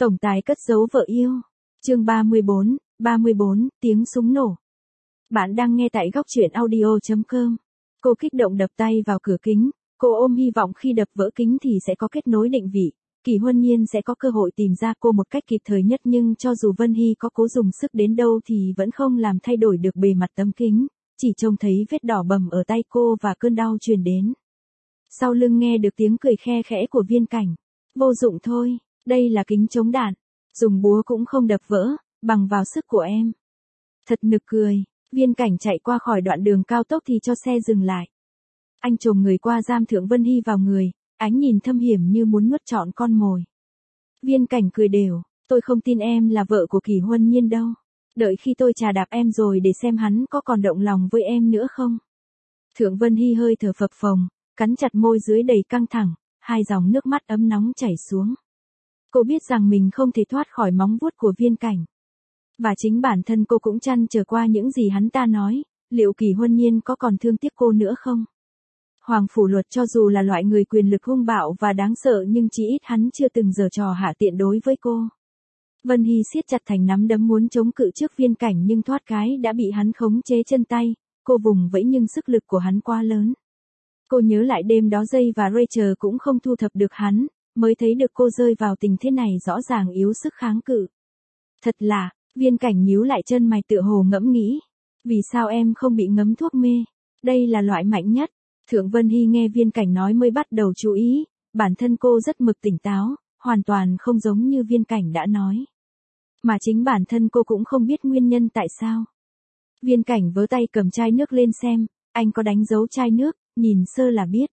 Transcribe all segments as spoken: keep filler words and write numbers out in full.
Tổng tài cất giấu vợ yêu. Chương ba mươi bốn, ba mươi bốn, tiếng súng nổ. Bạn đang nghe tại góc truyện audio chấm com. Cô kích động đập tay vào cửa kính, cô ôm hy vọng khi đập vỡ kính thì sẽ có kết nối định vị, Kỳ Huân Nhiên sẽ có cơ hội tìm ra cô một cách kịp thời nhất, nhưng cho dù Vân Hy có cố dùng sức đến đâu thì vẫn không làm thay đổi được bề mặt tấm kính, chỉ trông thấy vết đỏ bầm ở tay cô và cơn đau truyền đến. Sau lưng nghe được tiếng cười khe khẽ của Viên Cảnh. Vô dụng thôi, đây là kính chống đạn, dùng búa cũng không đập vỡ, bằng vào sức của em. Thật nực cười. Viên Cảnh chạy qua khỏi đoạn đường cao tốc thì cho xe dừng lại. Anh chồm người qua giam Thượng Vân Hy vào người, ánh nhìn thâm hiểm như muốn nuốt trọn con mồi. Viên Cảnh cười đều, tôi không tin em là vợ của Kỳ Huân Nhiên đâu. Đợi khi tôi chà đạp em rồi để xem hắn có còn động lòng với em nữa không. Thượng Vân Hy hơi thở phập phồng, cắn chặt môi dưới đầy căng thẳng, hai dòng nước mắt ấm nóng chảy xuống. Cô biết rằng mình không thể thoát khỏi móng vuốt của Viên Cảnh. Và chính bản thân cô cũng chăn trở qua những gì hắn ta nói, liệu Kỳ Huân Nhiên có còn thương tiếc cô nữa không? Hoàng Phủ Luật cho dù là loại người quyền lực hung bạo và đáng sợ nhưng chỉ ít hắn chưa từng giở trò hạ tiện đối với cô. Vân Hy siết chặt thành nắm đấm muốn chống cự trước Viên Cảnh nhưng thoát cái đã bị hắn khống chế chân tay, cô vùng vẫy nhưng sức lực của hắn quá lớn. Cô nhớ lại đêm đó Jay và Rachel cũng không thu thập được hắn, mới thấy được cô rơi vào tình thế này rõ ràng yếu sức kháng cự. Thật là, Viên Cảnh nhíu lại chân mày tựa hồ ngẫm nghĩ. Vì sao em không bị ngấm thuốc mê? Đây là loại mạnh nhất. Thượng Vân Hy nghe Viên Cảnh nói mới bắt đầu chú ý, bản thân cô rất mực tỉnh táo, hoàn toàn không giống như Viên Cảnh đã nói. Mà chính bản thân cô cũng không biết nguyên nhân tại sao. Viên Cảnh vớ tay cầm chai nước lên xem, anh có đánh dấu chai nước, nhìn sơ là biết.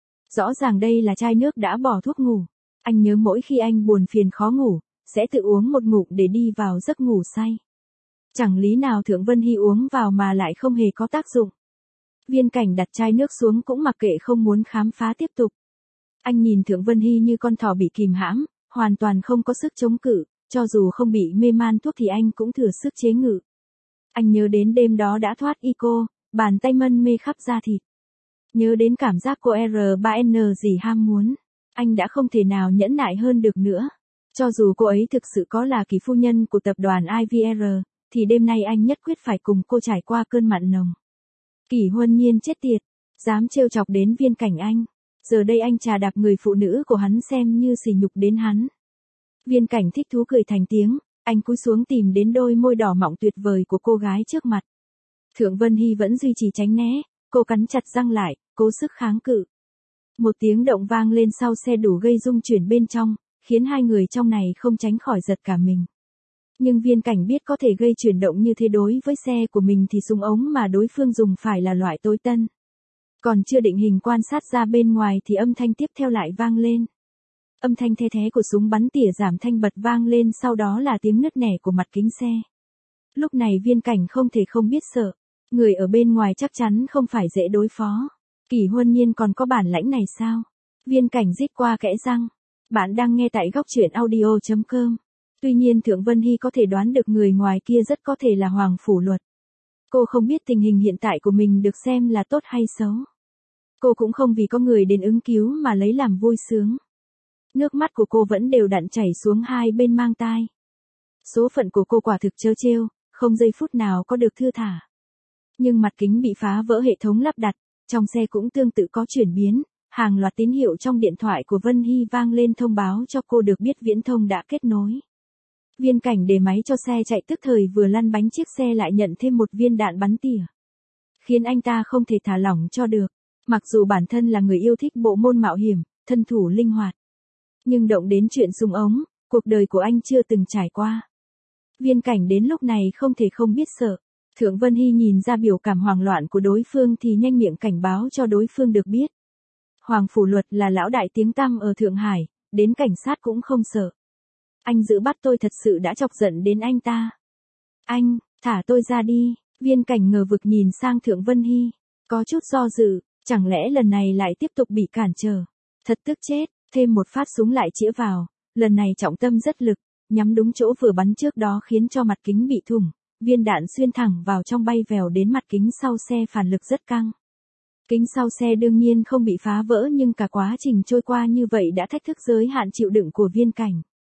Rõ ràng đây là chai nước đã bỏ thuốc ngủ. Anh nhớ mỗi khi anh buồn phiền khó ngủ, sẽ tự uống một ngụm để đi vào giấc ngủ say. Chẳng lý nào Thượng Vân Hy uống vào mà lại không hề có tác dụng. Viên Cảnh đặt chai nước xuống cũng mặc kệ không muốn khám phá tiếp tục. Anh nhìn Thượng Vân Hy như con thỏ bị kìm hãm, hoàn toàn không có sức chống cự, cho dù không bị mê man thuốc thì anh cũng thừa sức chế ngự. Anh nhớ đến đêm đó đã thoát y cô, bàn tay mân mê khắp da thịt. Nhớ đến cảm giác cô R ba N gì ham muốn. Anh đã không thể nào nhẫn nại hơn được nữa. Cho dù cô ấy thực sự có là Kỳ phu nhân của tập đoàn I V R, thì đêm nay anh nhất quyết phải cùng cô trải qua cơn mặn nồng. Kỳ Huân Nhiên chết tiệt, dám trêu chọc đến Viên Cảnh anh. Giờ đây anh chà đạp người phụ nữ của hắn xem như sỉ nhục đến hắn. Viên Cảnh thích thú cười thành tiếng, anh cúi xuống tìm đến đôi môi đỏ mọng tuyệt vời của cô gái trước mặt. Thượng Vân Hy vẫn duy trì tránh né, cô cắn chặt răng lại, cố sức kháng cự. Một tiếng động vang lên sau xe đủ gây rung chuyển bên trong, khiến hai người trong này không tránh khỏi giật cả mình. Nhưng Viên Cảnh biết có thể gây chuyển động như thế đối với xe của mình thì súng ống mà đối phương dùng phải là loại tối tân. Còn chưa định hình quan sát ra bên ngoài thì âm thanh tiếp theo lại vang lên. Âm thanh the thé của súng bắn tỉa giảm thanh bật vang lên, sau đó là tiếng nứt nẻ của mặt kính xe. Lúc này Viên Cảnh không thể không biết sợ. Người ở bên ngoài chắc chắn không phải dễ đối phó. Kỳ Huân Nhiên còn có bản lãnh này sao? Viên Cảnh rít qua kẽ răng. Bạn đang nghe tại góc truyện audio chấm com. Tuy nhiên Thượng Vân Hy có thể đoán được người ngoài kia rất có thể là Hoàng Phủ Luật. Cô không biết tình hình hiện tại của mình được xem là tốt hay xấu. Cô cũng không vì có người đến ứng cứu mà lấy làm vui sướng. Nước mắt của cô vẫn đều đặn chảy xuống hai bên mang tai. Số phận của cô quả thực trớ trêu, không giây phút nào có được thưa thả. Nhưng mặt kính bị phá vỡ hệ thống lắp đặt, trong xe cũng tương tự có chuyển biến, hàng loạt tín hiệu trong điện thoại của Vân Hy vang lên thông báo cho cô được biết viễn thông đã kết nối. Viên Cảnh để máy cho xe chạy tức thời vừa lăn bánh chiếc xe lại nhận thêm một viên đạn bắn tỉa. Khiến anh ta không thể thả lỏng cho được, mặc dù bản thân là người yêu thích bộ môn mạo hiểm, thân thủ linh hoạt. Nhưng động đến chuyện súng ống, cuộc đời của anh chưa từng trải qua. Viên Cảnh đến lúc này không thể không biết sợ. Thượng Vân Hy nhìn ra biểu cảm hoảng loạn của đối phương thì nhanh miệng cảnh báo cho đối phương được biết. Hoàng Phủ Luật là lão đại tiếng tăm ở Thượng Hải, đến cảnh sát cũng không sợ. Anh giữ bắt tôi thật sự đã chọc giận đến anh ta. Anh, thả tôi ra đi. Viên Cảnh ngờ vực nhìn sang Thượng Vân Hy, có chút do dự, chẳng lẽ lần này lại tiếp tục bị cản trở. Thật tức chết, thêm một phát súng lại chĩa vào, lần này trọng tâm rất lực, nhắm đúng chỗ vừa bắn trước đó khiến cho mặt kính bị thủng. Viên đạn xuyên thẳng vào trong bay vèo đến mặt kính sau xe, phản lực rất căng. Kính sau xe đương nhiên không bị phá vỡ nhưng cả quá trình trôi qua như vậy đã thách thức giới hạn chịu đựng của Viên Cảnh.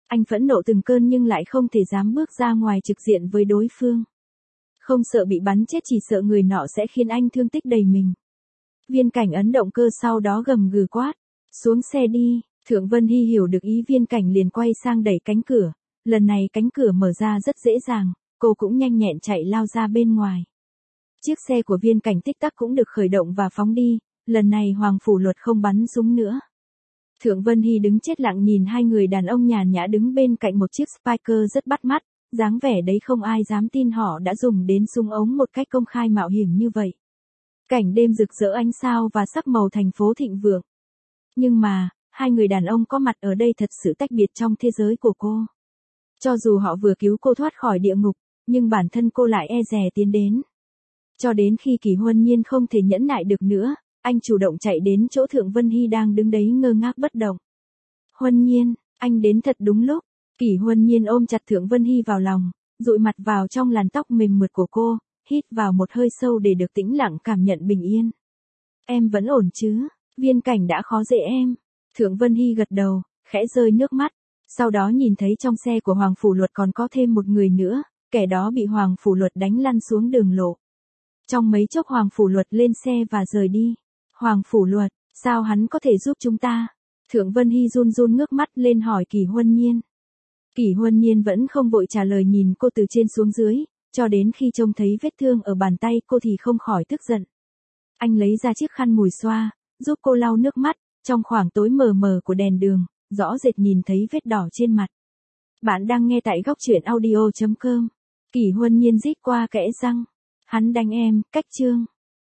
Anh phẫn nộ từng cơn nhưng lại không thể dám bước ra ngoài trực diện với đối phương. Không sợ bị bắn chết, chỉ sợ người nọ sẽ khiến anh thương tích đầy mình. Viên Cảnh ấn động cơ sau đó gầm gừ quát. Xuống xe đi. Thượng Vân Hy hiểu được ý Viên Cảnh liền quay sang đẩy cánh cửa. Lần này cánh cửa mở ra rất dễ dàng, cô cũng nhanh nhẹn chạy lao ra bên ngoài. Chiếc xe của Viên Cảnh tích tắc cũng được khởi động và phóng đi, lần này Hoàng Phủ Luật không bắn súng nữa. Thượng Vân Hy đứng chết lặng nhìn hai người đàn ông nhàn nhã đứng bên cạnh một chiếc Spiker rất bắt mắt, dáng vẻ đấy không ai dám tin họ đã dùng đến súng ống một cách công khai mạo hiểm như vậy. Cảnh đêm rực rỡ ánh sao và sắc màu thành phố thịnh vượng. Nhưng mà, hai người đàn ông có mặt ở đây thật sự tách biệt trong thế giới của cô. Cho dù họ vừa cứu cô thoát khỏi địa ngục, nhưng bản thân cô lại e dè tiến đến. Cho đến khi Kỷ Huân Nhiên không thể nhẫn nại được nữa, anh chủ động chạy đến chỗ Thượng Vân Hy đang đứng đấy ngơ ngác bất động. Huân Nhiên, anh đến thật đúng lúc. Kỷ Huân Nhiên ôm chặt Thượng Vân Hy vào lòng, dụi mặt vào trong làn tóc mềm mượt của cô, hít vào một hơi sâu để được tĩnh lặng cảm nhận bình yên. Em vẫn ổn chứ? Viên Cảnh đã khó dễ em. Thượng Vân Hy gật đầu, khẽ rơi nước mắt. Sau đó nhìn thấy trong xe của Hoàng Phủ Luật còn có thêm một người nữa, kẻ đó bị Hoàng Phủ Luật đánh lăn xuống đường lộ. Trong mấy chốc Hoàng Phủ Luật lên xe và rời đi. Hoàng Phủ Luật, sao hắn có thể giúp chúng ta? Thượng Vân Hy run run ngước mắt lên hỏi Kỷ Huân Nhiên. Kỷ Huân Nhiên vẫn không vội trả lời, nhìn cô từ trên xuống dưới, cho đến khi trông thấy vết thương ở bàn tay cô thì không khỏi tức giận. Anh lấy ra chiếc khăn mùi xoa, giúp cô lau nước mắt, trong khoảng tối mờ mờ của đèn đường, rõ rệt nhìn thấy vết đỏ trên mặt. Bạn đang nghe tại góc truyện audio chấm com. Kỷ Huân Nhiên rít qua kẽ răng. Hắn đánh em, cách chương.